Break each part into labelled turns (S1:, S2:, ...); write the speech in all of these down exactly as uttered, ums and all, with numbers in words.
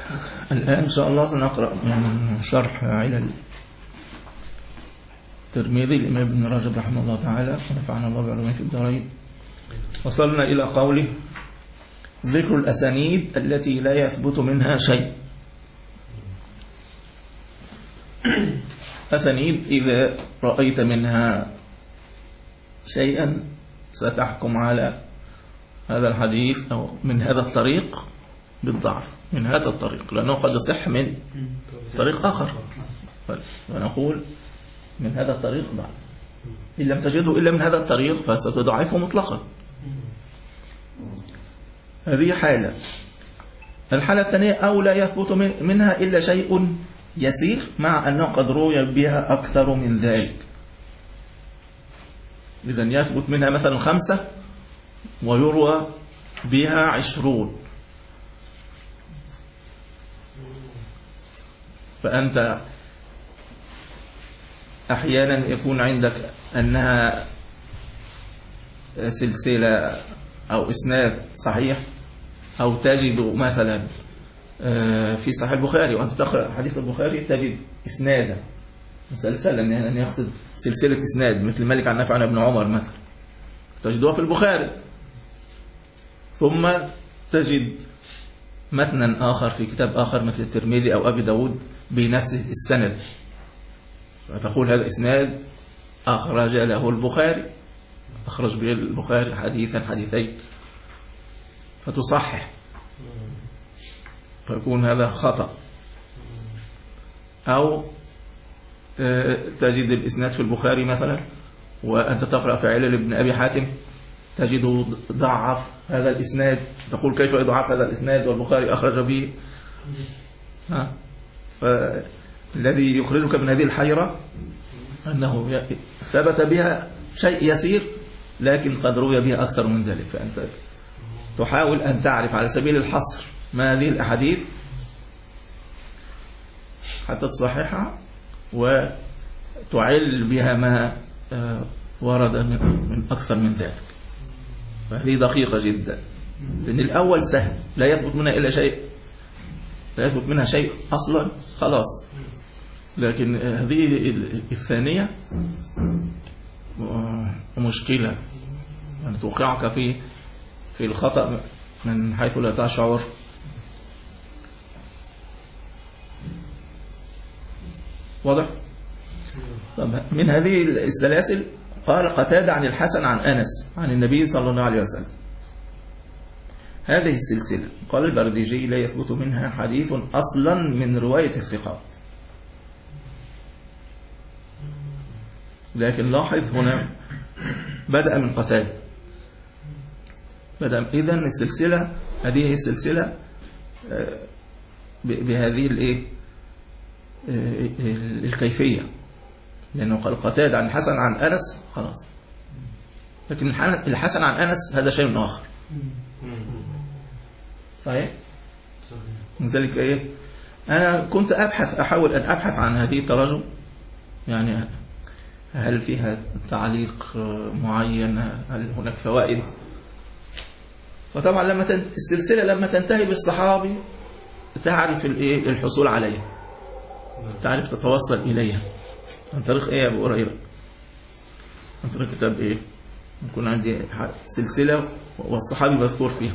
S1: الآن إن شاء الله سنقرأ من شرح علل الترمذي الإمام ابن رجب رحمه الله تعالى ونفعنا الله بعلومه الدارين. وصلنا إلى قوله: ذكر الأسانيد التي لا يثبت منها شيء. أسانيد إذا رأيت منها شيئا ستحكم على هذا الحديث أو من هذا الطريق بالضعف، من هذا الطريق، لأنه قد يصح من طريق آخر، فنقول من هذا الطريق ضعف. إن لم تجده إلا من هذا الطريق فستضعفه مطلقا. هذه حالة. الحالة الثانية: أو لا يثبت منها إلا شيء يسير مع أنه قد روي بها أكثر من ذلك. إذن يثبت منها مثلا خمسة ويروى بها عشرون، فأنت أحيانا يكون عندك أنها سلسلة أو إسناد صحيح، أو تجد مثلا في صحيح البخاري وأنت تقرأ حديث البخاري تجد إسنادا مسلسلا، يعني يقصد سلسلة إسناد مثل مالك عن نافع عن ابن عمر مثلا تجدها في البخاري، ثم تجد متنا آخر في كتاب آخر مثل الترمذي أو أبي داود بنفس السند، فتقول هذا إسناد أخرج له البخاري، أخرج به البخاري حديثا حديثين، فتصحح، فيكون هذا خطأ. أو تجد الإسناد في البخاري مثلا وأنت تقرأ في علل ابن أبي حاتم تجد ضعف هذا الإسناد، تقول كيف يضعف هذا الإسناد والبخاري أخرج به. ها؟ فالذي يخرجك من هذه الحيرة أنه ثبت بها شيء يسير لكن قد روي بها أكثر من ذلك، فأنت تحاول أن تعرف على سبيل الحصر ما هذه الأحاديث حتى تصححها وتعل بها ما ورد من أكثر من ذلك. فهذه دقيقة جدا، لأن الأول سهل لا يثبت منها إلا شيء، لا يثبت منها شيء أصلا خلاص، لكن هذه الثانية مشكلة، يعني توقعك في في الخطأ من حيث لا تشعر. واضح؟ طب من هذه السلاسل قال قتادة عن الحسن عن أنس عن النبي صلى الله عليه وسلم. هذه السلسلة قال البرديجي لا يثبت منها حديث أصلا من رواية الثقات. لكن لاحظ هنا بدأ من قتادة، بدأ إذن السلسلة هذه هي السلسلة بهذه الايه الكيفية، لأنه قال قتادة عن الحسن عن أنس خلاص، لكن الحسن عن أنس هذا شيء آخر. صحيح؟ من ذلك إيه؟ أنا كنت أبحث أحاول أن أبحث عن هذه التراجم، يعني هل فيها تعليق معين، هل هناك فوائد. فطبعا لما السلسلة لما تنتهي بالصحابي تعرف الايه الحصول عليها، تعرف تتوصل إليها عن طريق ايه يا أبو هريرة؟ عن طريق كتاب ايه؟ يكون عندي سلسلة والصحابي مذكور فيها.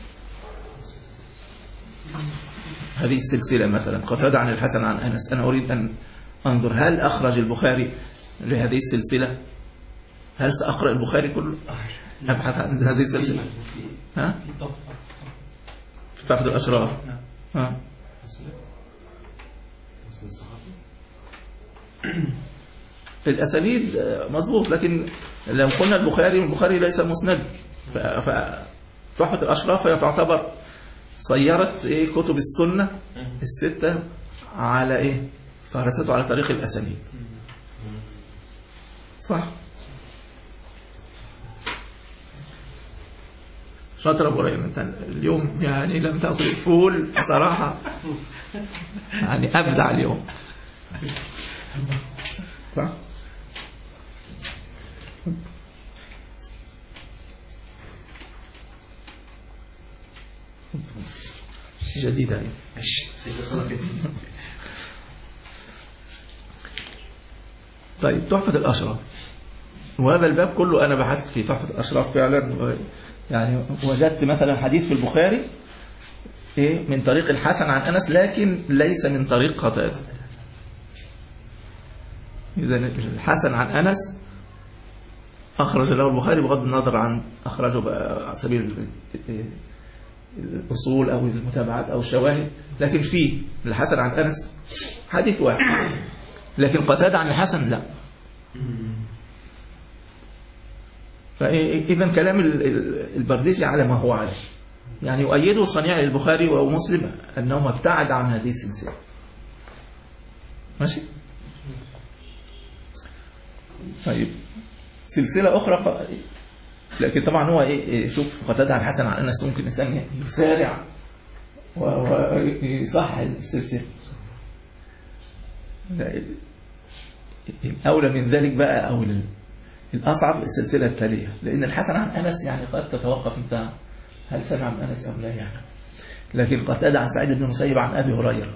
S1: هذه السلسلة مثلا قتادة عن الحسن عن أنس، أنا أريد أن أنظر هل أخرج البخاري لهذه السلسلة، هل سأقرأ البخاري كله؟ أبحث عن هذه السلسلة. ها؟ في طبقة الأشراف. ها؟ الأسانيد مضبوط، لكن لو قلنا البخاري البخاري ليس مسند، فتحفة الأشراف هي تعتبر صيرت إيه كتب السنة الستة على إيه فهرسته على طريق الأسانيد. صح؟ شاطر أبو ريان، أنت اليوم يعني لم تأكل الفول صراحة، يعني أبدع اليوم. صح؟ جديدة. طيب تحفة الأشراف، وهذا الباب كله أنا بحثت في تحفة الأشراف فعلا، يعني وجدت مثلا حديث في البخاري إيه من طريق الحسن عن أنس لكن ليس من طريق قتادة. إذا الحسن عن أنس أخرج له البخاري بغض النظر عن أخرجه على سبيل الأصول أو المتابعات أو الشواهد، لكن فيه الحسن عن أنس حديث واحد، لكن قتادة عن الحسن لا. فإذا كلام البرديسي على ما هو عليه، يعني يؤيده صنيع البخاري ومسلم أنه ابتعد عن هذه السلسلة. ماشي. طيب سلسلة أخرى، لكن طبعا هو إيه، شوف قتادة عن الحسن عن أنس ممكن الإنسان يسارع ويصحح السلسلة. الأولى من ذلك بقى أو الأصعب السلسلة التالية، لأن الحسن عن أنس يعني قد تتوقف أنت هل سمع عن أنس أو لا يعني، لكن قتادة عن سعيد بن المسيب عن أبي هريرة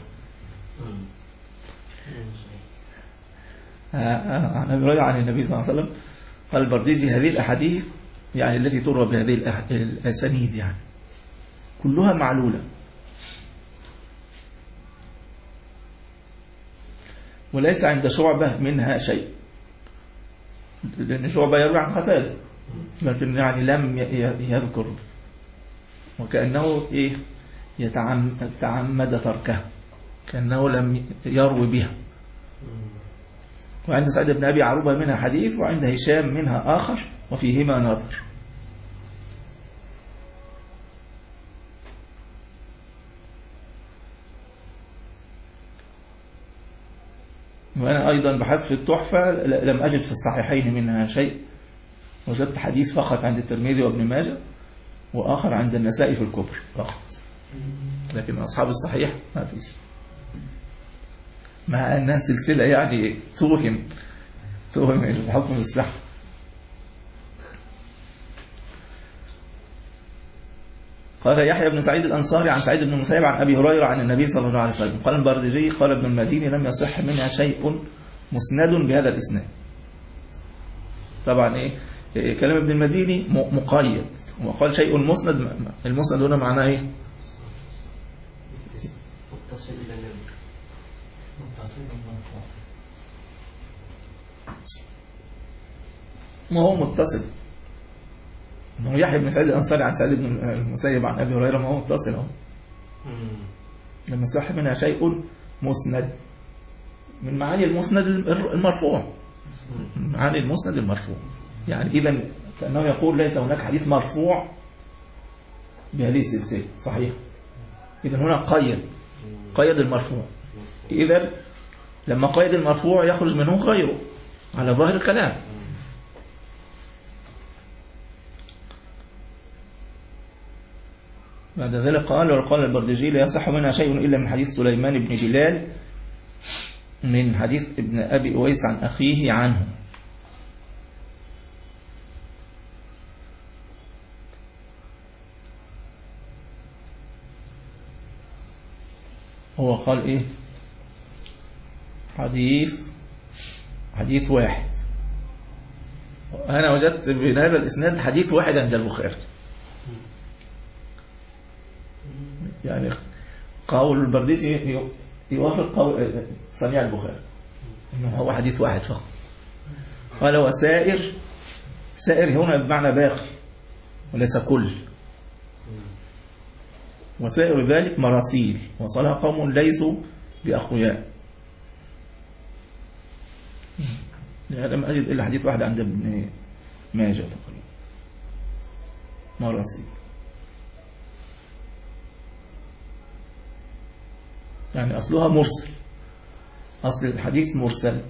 S1: عن أبي هريرة عن النبي صلى الله عليه وسلم. قال البرديسي هذه الأحاديث يعني التي تروى بهذه الأسانيد يعني كلها معلولة، وليس عند شعبة منها شيء، لأن شعبة يروي عن قتادة لكن يعني لم يذكر، وكأنه إيه يتعمد تركه، كأنه لم يروي بها. وعند سعيد بن أبي عروبة منها حديث، وعند هشام منها آخر، وفيهما نظر. وأنا أيضا بحثت في التحفة لم أجد في الصحيحين منها شيء، وجدت حديث فقط عند الترمذي وابن ماجه، وآخر عند النسائي في الكبر فقط، لكن أصحاب الصحيح ما فيش، مع أنها سلسلة يعني توهم توهم الحكم بالصحة. قال يحيى بن سعيد الأنصاري عن سعيد بن المسيب عن أبي هريرة عن النبي صلى الله عليه وسلم. قال البردجي قال ابن المديني لم يصح منها شيء مسند بهذا الإسناد. طبعا إيه, إيه كلام ابن المديني مقيد، وقال شيء مسند، المسند هنا معناه إيه؟ متصل بالنبي، متصل بالمرفوع، ما هو متصل. ما هو يحيى بن سعيد الأنصاري عن سعيد بن المسيب عن أبي هريرة، ما هو متصل اهو. لما صح منها شيء مسند، من معاني المسند المرفوع، من معاني المسند المرفوع، يعني إذا كأنه يقول ليس هناك حديث مرفوع بهذه السلسلة صحيح. إذا هنا قيد قيد المرفوع، إذا لما قيد المرفوع يخرج منه غيره على ظاهر الكلام. بعد ذلك قال وقال البردجي لا يصح منها شيء إلا من حديث سليمان بن بلال من حديث ابن أبي أويس عن أخيه عنه. هو قال إيه حديث حديث واحد، أنا وجدت بهذا الإسناد حديث واحد عند البخاري، يعني قول البرديسي يوافق قول صنيع البخاري انه هو حديث واحد فقط. قال وسائر، سائر هنا بمعنى باقي وليس كل، وسائر ذلك مراسيل وصلها قوم ليسوا بأخوياء. يعني لم أجد إلا حديث واحد عند ابن ماجه تقريبا مراسيل، يعني أصلها مرسل، أصل الحديث مرسل،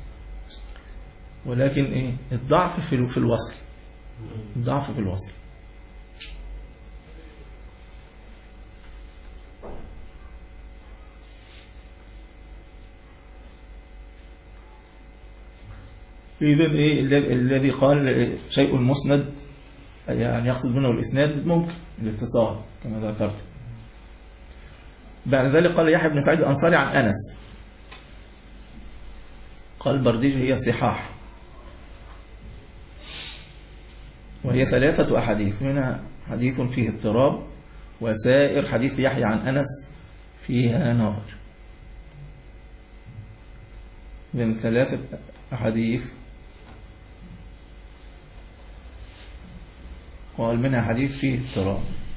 S1: ولكن إيه الضعف في في الوصل، الضعف في الوصل. إذن إيه الذي قال شيء مسند يعني يقصد منه الإسناد ممكن الاتصال كما ذكرت. بعد ذلك قال يحيى بن سعيد الأنصاري عن أنس، قال برديج هي صحاح، وهي ثلاثة أحاديث، منها حديث فيه اضطراب، وسائر حديث يحيى عن أنس فيها نظر. من ثلاثة أحاديث قال منها حديث فيه اضطراب،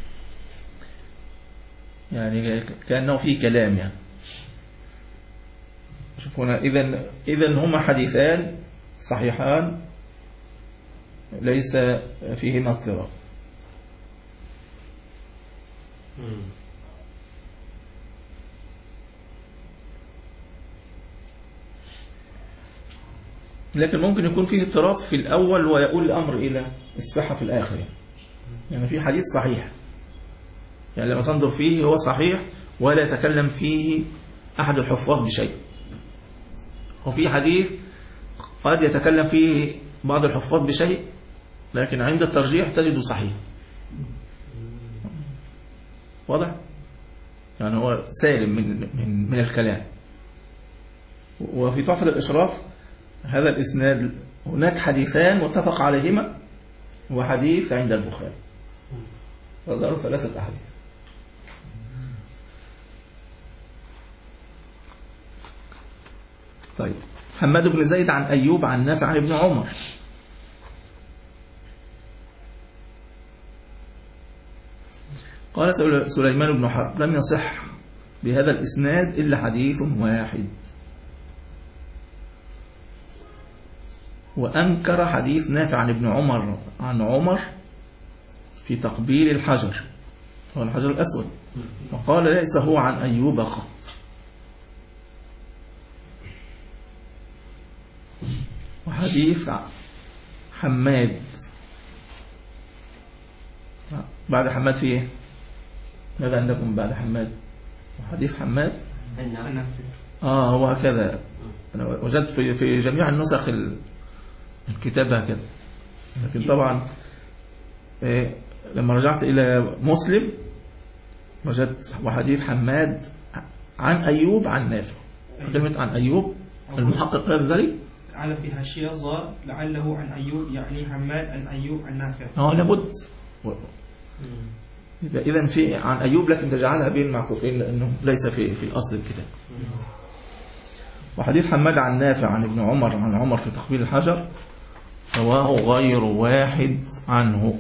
S1: يعني كأنه فيه كلام يعني. شوفوا هنا، إذن إذن هما حديثان صحيحان ليس فيهما اضطراب. لكن ممكن يكون فيه اضطراب في الأول ويقول الأمر إلى الصحة في الآخر، يعني في حديث صحيح، يعني لما تنظر فيه هو صحيح ولا يتكلم فيه أحد الحفاظ بشيء، وفي حديث قد يتكلم فيه بعض الحفاظ بشيء لكن عند الترجيح تجده صحيح. واضح؟ يعني هو سالم من من من الكلام. وفي تحفة الإشراف هذا الإسناد هناك حديثان متفق عليهما وحديث عند البخاري، فظهروا ثلاثة أحاديث. طيب، حماد بن زيد عن أيوب عن نافع عن ابن عمر. قال سليمان بن حرب لم يصح بهذا الإسناد إلا حديث واحد، وأنكر حديث نافع عن ابن عمر عن عمر في تقبيل الحجر، هو الحجر الأسود، وقال ليس هو عن أيوب قط. وحديث حماد بعد حماد في ايه؟ ماذا عندكم بعد حماد؟ حديث حماد اه هو هكذا، انا وجدت في في جميع النسخ الكتاب هكذا، لكن طبعا إيه لما رجعت الى مسلم وجدت وحديث حماد عن ايوب عن نافع. كلمه عن ايوب المحقق قال ذلك
S2: على في هاشية ظاهر لعله عن أيوب، يعني حماد عن أيوب عن نافع.
S1: اه لابد. إذا في عن أيوب لكن تجعلها بين معكوفين لأنه ليس في في أصل الكتاب. وحديث حماد عن نافع عن ابن عمر عن عمر في تقبيل الحجر رواه غير واحد عنه،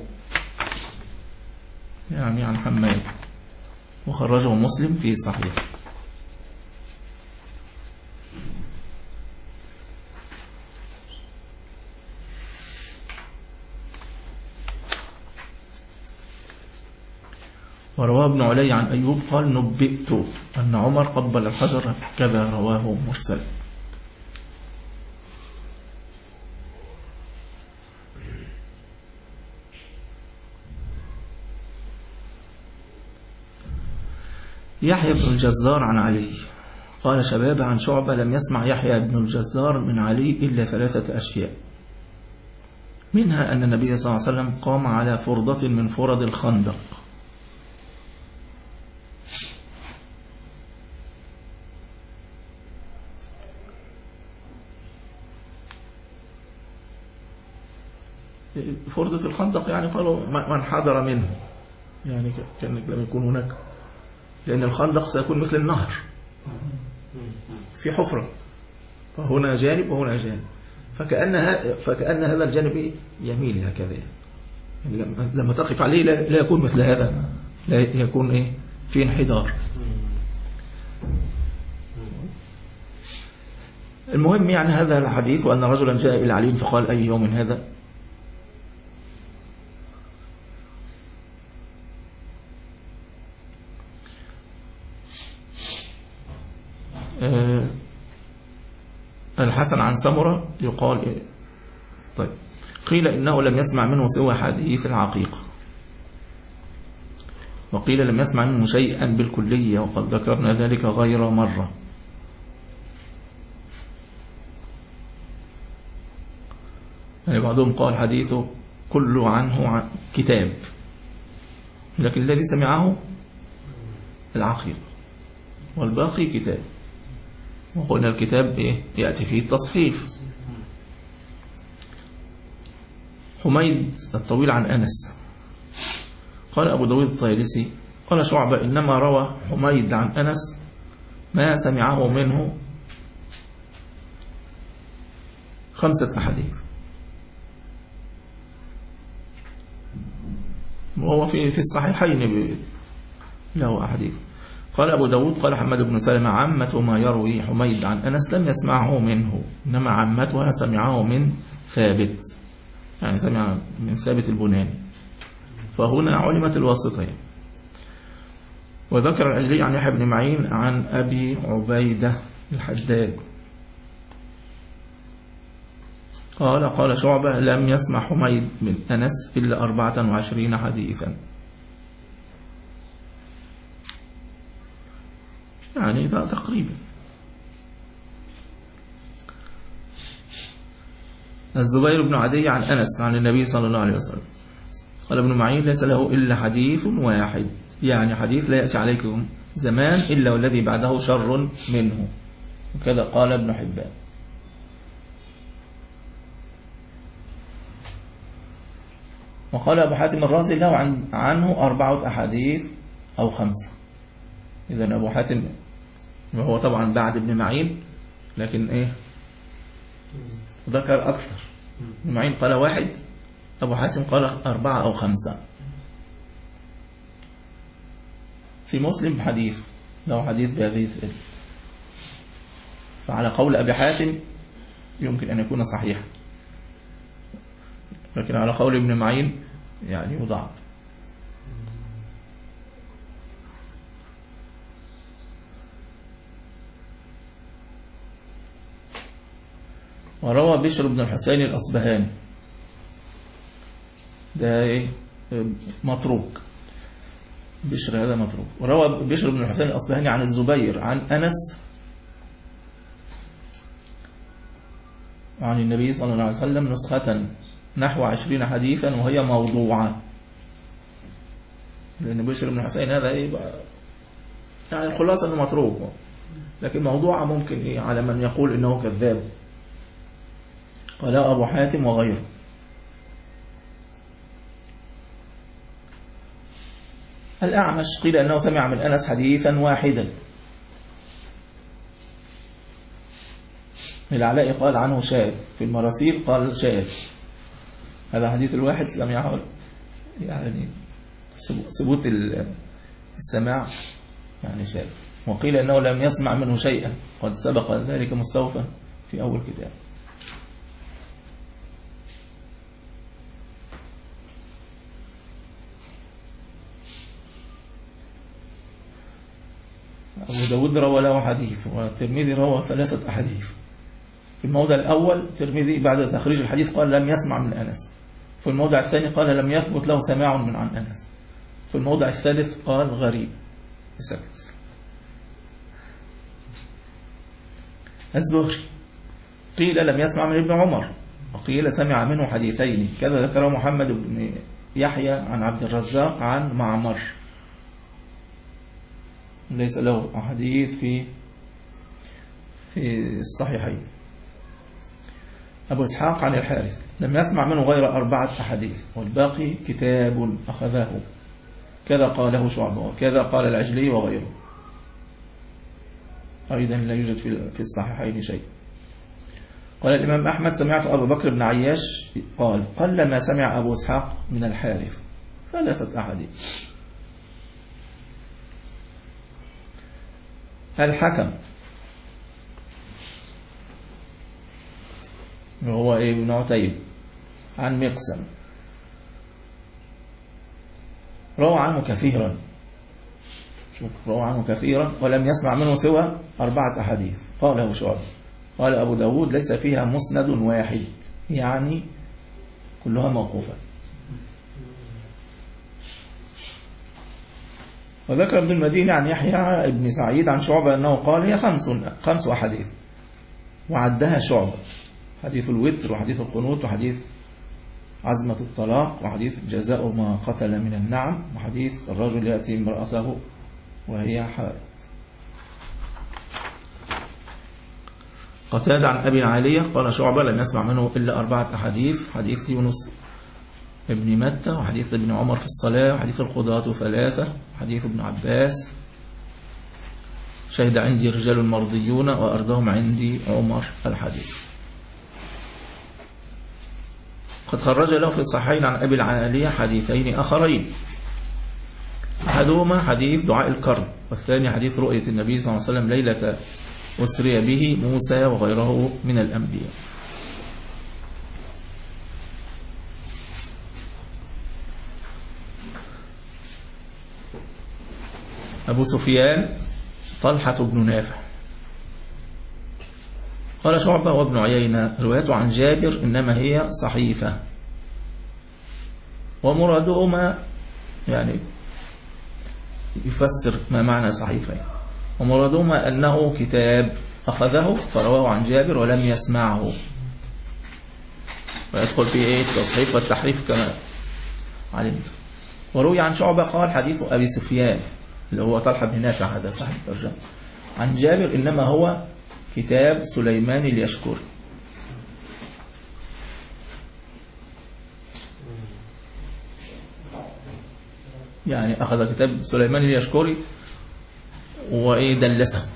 S1: يعني عن حماد، وخرجه مسلم في صحيح. ورواه ابن علي عن أيوب قال نبئت أن عمر قبل الحجر، كذا رواه مرسل. يحيى بن الجزار عن علي قال شباب عن شعبة لم يسمع يحيى بن الجزار من علي إلا ثلاثة أشياء، منها أن النبي صلى الله عليه وسلم قام على فرضة من فرض الخندق، فرضة الخندق يعني قالوا من حضر منه، يعني كان لم يكون هناك، لأن الخندق سيكون مثل النهر في حفرة، فهنا جانب وهنا جانب، فكأن فكأن هذا الجانب يميل هكذا، يعني لما تقف عليه لا يكون مثل هذا، لا يكون ايه في انحدار. المهم يعني هذا الحديث، وأن رجلا جاء إلى علي فقال أي يوم هذا؟ أه الحسن عن سمرة يقال إيه؟ طيب، قيل إنه لم يسمع منه سوى حديث العقيق، وقيل لم يسمع منه شيئا بالكلية، وقد ذكرنا ذلك غير مرة. يعني بعضهم قال حديثه كله عنه عن كتاب، لكن الذي سمعه العقيق. والباقي كتاب. وقلنا الكتاب إيه؟ يأتي فيه التصحيف. حميد الطويل عن أنس. قال أبو داود الطيالسي قال شعبة إنما روى حميد عن أنس ما سمعه منه خمسة أحاديث، وهو في في الصحيحين له أحاديث. قال أبو داود قال حماد بن سلمة عامة ما يروي حميد عن أنس لم يسمعه منه، إنما عامتها سمعه من ثابت، يعني سمع من ثابت البناني، فهنا علمت الواسطة. وذكر الأجلي عن يحيى بن معين عن أبي عبيدة الحداد قال قال شعبة لم يسمع حميد من أنس إلا أربعة وعشرين حديثا، يعني تقريبا. الزبير بن عدي عن أنس عن النبي صلى الله عليه وسلم قال ابن معين ليس له إلا حديث واحد، يعني حديث لا يأتي عليكم زمان إلا والذي بعده شر منه، وكذا قال ابن حبان. وقال أبو حاتم الرازي له عن عنه أربعة أحاديث أو خمسة. إذن أبو حاتم وهو طبعا بعد ابن معين، لكن إيه ذكر أكثر. ابن معين قال واحد، أبو حاتم قال أربعة أو خمسة. في مسلم حديث له حديث بهذه الثلاثة، فعلى قول أبي حاتم يمكن أن يكون صحيحا، لكن على قول ابن معين يعني يضعف. وروى بشر بن الحسين الأصبهاني، ده متروك، بشر هذا متروك. وروى بشر بن الحسين الأصبهاني عن الزبير عن أنس عن النبي صلى الله عليه وسلم نسخة نحو عشرين حديثا وهي موضوعة، لأن بشر بن الحسين هذا إيه يعني الخلاصة أنه متروك، لكن موضوعة ممكن إيه على من يقول إنه كذاب. قال أبو حاتم وغيره. الأعمش قيل أنه سمع من أنس حديثا واحدا. العلاء قال عنه شاذ، في المراسيل قال شاذ، هذا حديث الواحد سمعه، يعني ثبوت السماع يعني شاذ. وقيل أنه لم يسمع منه شيئا، قد سبق ذلك مستوفى في أول كتاب. أبو داود روى له حديث، والترمذي روى ثلاثة أحاديث. في الموضع الأول الترمذي بعد تخريج الحديث قال لم يسمع من أنس، في الموضع الثاني قال لم يثبت له سماع من عن أنس، في الموضع الثالث قال غريب سكت. الزهري قيل لم يسمع من ابن عمر، وقيل سمع منه حديثين، كذا ذكره محمد بن يحيى عن عبد الرزاق عن معمر، ليس له حديث في في الصحيحين. أبو إسحاق عن الحارث لم يسمع منه غير أربعة أحاديث والباقي كتاب أخذه، كذا قاله شعبة وكذا قال العجلي وغيره. أيضا لا يوجد في الصحيحين شيء. قال الإمام أحمد سمعت أبو بكر بن عياش قال قل ما سمع أبو إسحاق من الحارث، ثلاثة أحاديث. الحكم وهو ابن عتيب عن مقسم روى عنه كثيرا، شوف روى عنه كثيرا ولم يسمع منه سوى أربعة أحاديث. قاله شعبة. قال أبو داود ليس فيها مسند واحد، يعني كلها موقوفة. وذكر ابن المديني عن يحيى بن سعيد عن شعبة أنه قال هي خمس خمس أحاديث، وعدها شعبة: حديث الوتر، وحديث القنوت، وحديث عزمة الطلاق، وحديث جزاء ما قتل من النعم، وحديث الرجل يأتي امرأته وهي حائض. قتادة عن أبي العالية قال شعبة لم يسمع منه إلا أربعة أحاديث: حديث يونس ابن متى، وحديث ابن عمر في الصلاة، وحديث القضاة ثلاثة، وحديث ابن عباس: شهد عندي رجال مرضيون وأرضهم عندي عمر الحديث. قد خرج له في الصحيحين عن أبي العالية حديثين آخرين: أحدهما حديث دعاء الكرب، والثاني حديث رؤية النبي صلى الله عليه وسلم ليلة أسري به موسى وغيره من الأنبياء. أبو سفيان طلحة بن نافع. قال شعبة وابن عيينة روايته عن جابر إنما هي صحيفة، ومرادهما يعني يفسر ما معنى صحيفة، ومرادهما أنه كتاب أخذه فرواه عن جابر ولم يسمعه، ويدخل فيه إيه التصحيف والتحريف كما علمت. وروي عن شعبة قال حديث أبي سفيان اللي هو طلحة بن نافع هذا صاحب الترجمة عن جابر إنما هو كتاب سليمان اليشكري. يعني أخذ كتاب سليمان اليشكري وإيه دلسه.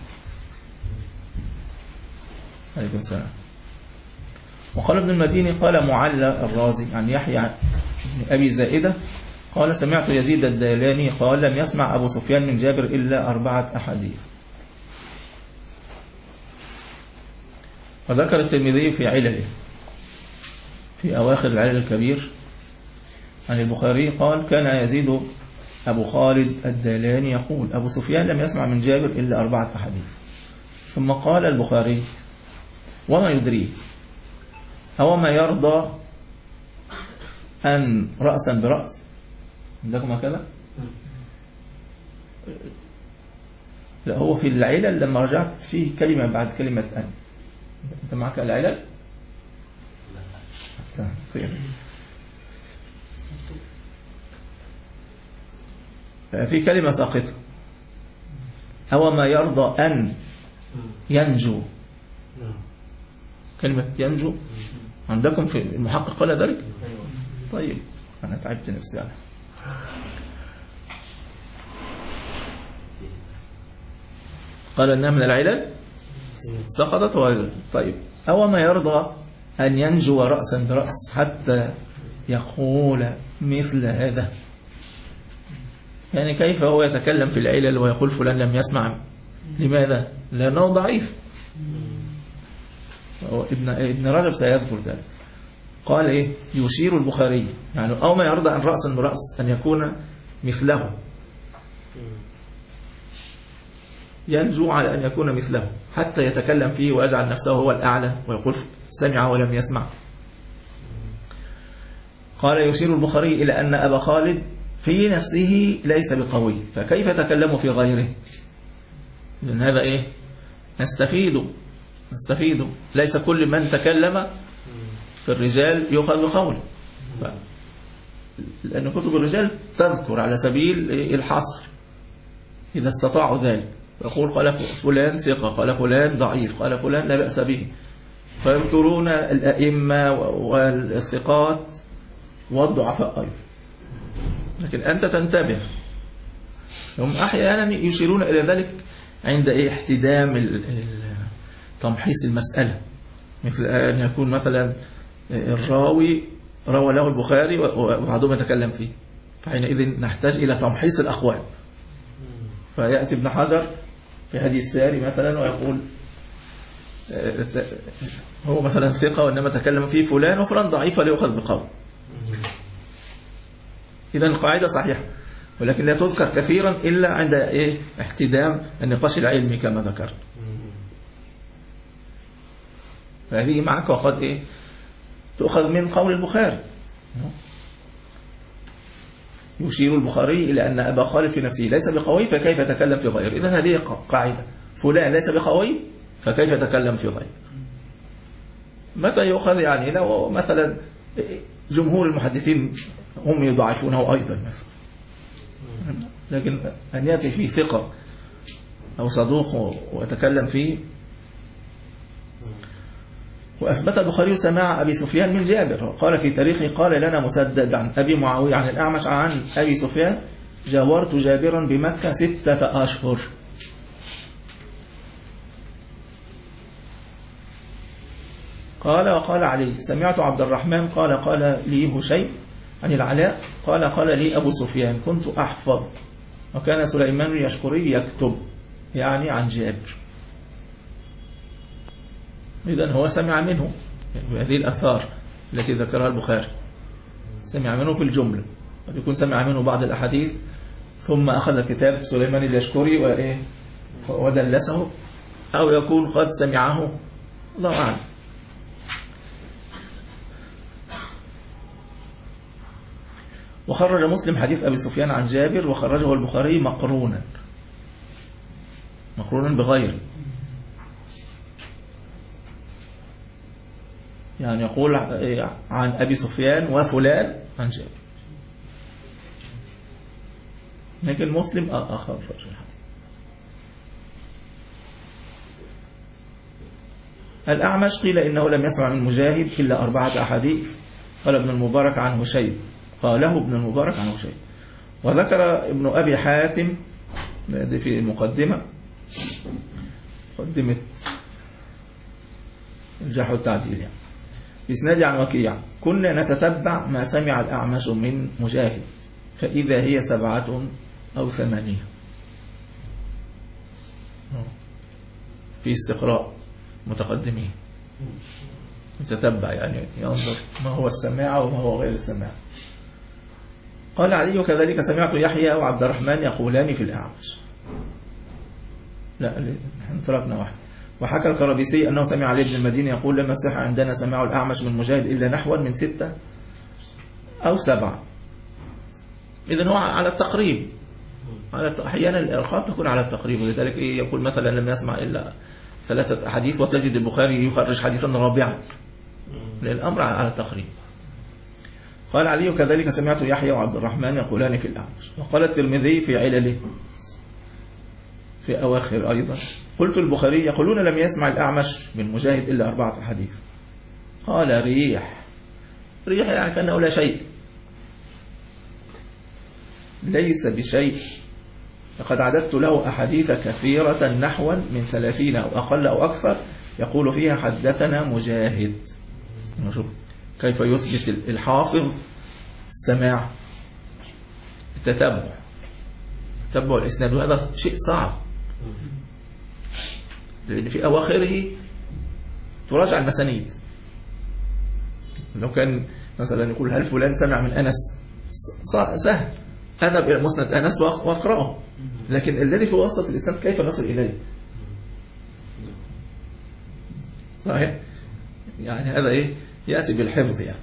S1: عليكم السلام. وقال ابن المديني قال معلى الرازي عن يحيى عن أبي زائدة قال سمعت يزيد الديلاني قال لم يسمع أبو سفيان من جابر إلا أربعة أحاديث. وذكر الترمذي في علله في أواخر العلل الكبير عن البخاري قال كان يزيد أبو خالد الديلاني يقول أبو سفيان لم يسمع من جابر إلا أربعة أحاديث. ثم قال البخاري وما يدريه أو ما يرضى أن رأسا برأس عندكم هكذا؟ لا هو في العلل لما رجعت فيه كلمة بعد كلمة أن. أنت معك العلل؟ لا خير. في كلمة ساقطة أو ما يرضى أن ينجو. كلمة ينجو عندكم في المحقق قال ذلك؟ طيب أنا تعبت نفسي يعني. قال إنها من العلل سقطت وعلل. طيب أو ما يرضى أن ينجو رأسا برأس حتى يقول مثل هذا، يعني كيف هو يتكلم في العلل ويقول فلان لم يسمع؟ لماذا؟ لأنه ضعيف. ابن ابن رجب سيذكر ذلك. قال إيه يشير البخاري يعني أو ما يرضى عن رأسا برأس أن يكون مثله، ينجو على أن يكون مثله حتى يتكلم فيه ويجعل نفسه هو الأعلى ويقول سمع ولم يسمع. قال يشير البخاري إلى أن أبا خالد في نفسه ليس بقوي، فكيف يتكلم في غيره؟ لأن هذا إيه نستفيد نستفيد ليس كل من تكلم في الرجال يؤخذ بقوله، لأن كتب الرجال تذكر على سبيل الحصر إذا استطاعوا ذلك، يقول قال فلان ثقة، قال فلان ضعيف، قال فلان لا بأس به، فيذكرون الأئمة والثقات والضعفاء أيضا. لكن أنت تنتبه، هم أحيانا يشيرون إلى ذلك عند احتدام تمحيص المسألة، مثل أن يكون مثلا الراوي روى له البخاري وبعضهم يتكلم فيه، فحينئذ نحتاج إلى تمحيص الأقوال، فيأتي ابن حجر في هذه الساري مثلا ويقول هو مثلا ثقة وإنما تكلم فيه فلان وفلان ضعيف ولا يؤخذ بقول. إذا القاعدة صحيحة، ولكن لا تذكر كثيرا إلا عند إيه احتدام النقاش العلمي كما ذكرت. فهذه معك وقد إيه تؤخذ من قول البخاري. يشير البخاري إلى أن أبا خالد في نفسه ليس بقوي فكيف يتكلم في غيره. إذن هذه قاعدة، فلان ليس بقوي فكيف يتكلم في غيره. متى يؤخذ؟ يعني لو مثلا جمهور المحدثين هم يضعفونه أيضا مثلا، لكن أن يأتي فيه ثقة أو صدوق ويتكلم فيه وأثبت البخاري سماع أبي سفيان من جابر، قال في تاريخه قال لنا مسدد عن أبي معاوية عن الأعمش عن أبي سفيان جاورت جابرا بمكة ستة أشهر. قال وقال علي سمعت عبد الرحمن قال قال لي هشيم عن العلاء قال قال لي أبو سفيان كنت أحفظ وكان سليمان اليشكري يكتب، يعني عن جابر. إذن هو سمع منه بهذه الأثار التي ذكرها البخاري، سمع منه في الجملة، قد يكون سمع منه بعض الأحاديث ثم أخذ كتاب سليمان اليشكري وإيه ودلسه، أو يكون قد سمعه، الله أعلم. وخرج مسلم حديث أبي سفيان عن جابر وخرجه البخاري مقرونا مقرونا بغيره، يعني يقول عن أبي سفيان وفلان عن جابر، لكن مسلم أخرج الحديث. الأعمش قيل إنه لم يسمع من مجاهد إلا أربعة أحاديث، قال ابن المبارك عن هشيم، قاله ابن المبارك عن هشيم. وذكر ابن أبي حاتم في المقدمة، مقدمة الجرح والتعديل يعني، بإسناد عن وكيع كنا نتتبع ما سمع الأعمش من مجاهد فإذا هي سبعة أو ثمانية، في استقراء متقدمين يتتبع يعني ينظر ما هو السماع وما هو غير السماع. قال علي وكذلك سمعت يحيى وعبد الرحمن يقولان في الأعمش. لا تركنا واحد. وحكى الكرابيسي أنه سمع علي بن المدينة يقول لما صح عندنا سماع الأعمش من مجاهد إلا نحو من ستة أو سبعة. إذن هو على التقريب، على أحيانا الإرخاء تكون على التقريب، ولذلك يقول مثلا لم يسمع إلا ثلاثة أحاديث وتجد البخاري يخرج حديثا رابعا، للأمر على التقريب. قال علي وكذلك سمعت يحيى وعبد الرحمن يقولان في الأعمش. وقال الترمذي في علله في أواخر أيضا قلت البخاري يقولون لم يسمع الأعمش من مجاهد إلا أربعة حديث. قال ريح ريح يعني كأنه لا شيء، ليس بشيء، لقد عددت له أحاديث كثيرة نحوا من ثلاثين أو أقل أو أكثر يقول فيها حدثنا مجاهد. نشوف كيف يثبت الحافظ السماع، التتبع، تتبع الإسناد، وهذا شيء صعب لأن في أواخره تراجع المسانيد. لو كان مثلا يقول هل فلان سمع من أنس سهل، أذهب إلى مسند أنس وأقرأه، لكن الذي في وسط الإسناد كيف نصل إليه؟ صحيح؟ يعني هذا إيه؟ يأتي بالحفظ يعني.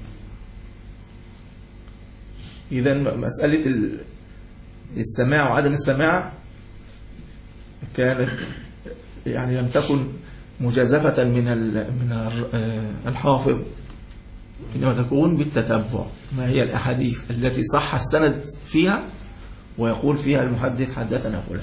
S1: إذن مسألة السماع وعدم السماع كانت يعني لم تكن مجازفة من من الحافظ، إنما تكون بالتتبع، ما هي الأحاديث التي صح السند فيها ويقول فيها المحدث حدثنا فلان.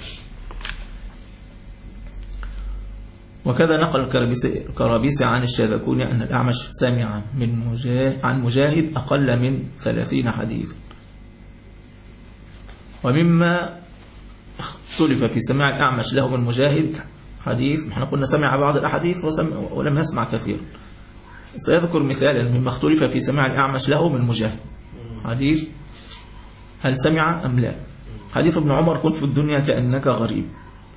S1: وكذا نقل الكرابيسي عن الشاذكوني أن الأعمش سمع من مجاهد عن مجاهد أقل من ثلاثين حديث. ومما اختلف في سماع الأعمش له من مجاهد حديث، احنا قلنا سمع بعض الأحاديث ولم يسمع كثير. سيذكر مثالا مما اختلف في سماع الأعمش له من مجاهد حديث هل سمع أم لا. حديث ابن عمر كن في الدنيا كأنك غريب،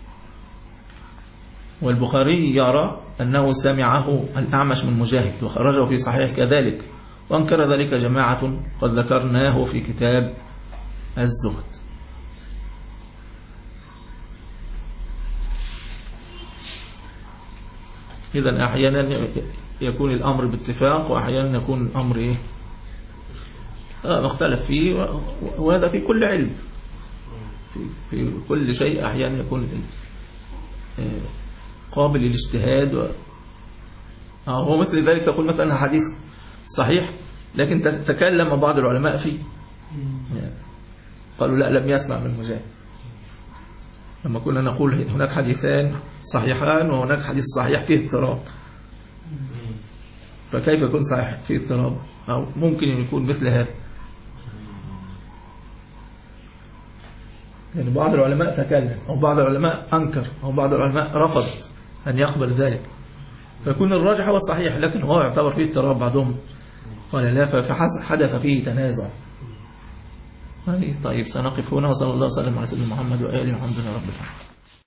S1: والبخاري يرى أنه سمعه الأعمش من مجاهد وخرجه في صحيح كذلك، وانكر ذلك جماعة قد ذكرناه في كتاب الزهد. إذن أحيانا يكون الأمر باتفاق وأحيانا يكون الأمر إيه؟ آه مختلف فيه، وهذا في كل علم، في, في كل شيء أحيانا يكون آه قابل للاجتهاد و... آه هو مثل ذلك تقول مثلا حديث صحيح لكن تكلم بعض العلماء فيه يعني قالوا لا لم يسمع من مجاهد، لما كنا نقول هناك حديثان صحيحان وهناك حديث صحيح فيه اضطراب، فكيف يكون صحيح في اضطراب؟ أو ممكن يكون مثل هذا. يعني بعض العلماء تكلم أو بعض العلماء أنكر أو بعض العلماء رفض أن يقبل ذلك، فيكون الراجح هو الصحيح، لكن هو يعتبر فيه اضطراب. بعضهم قال لا، فحدث فيه تنازع. طيب سنقف هنا، وصلى الله وسلم على سيدنا محمد وآله، والحمد لله رب العالمين.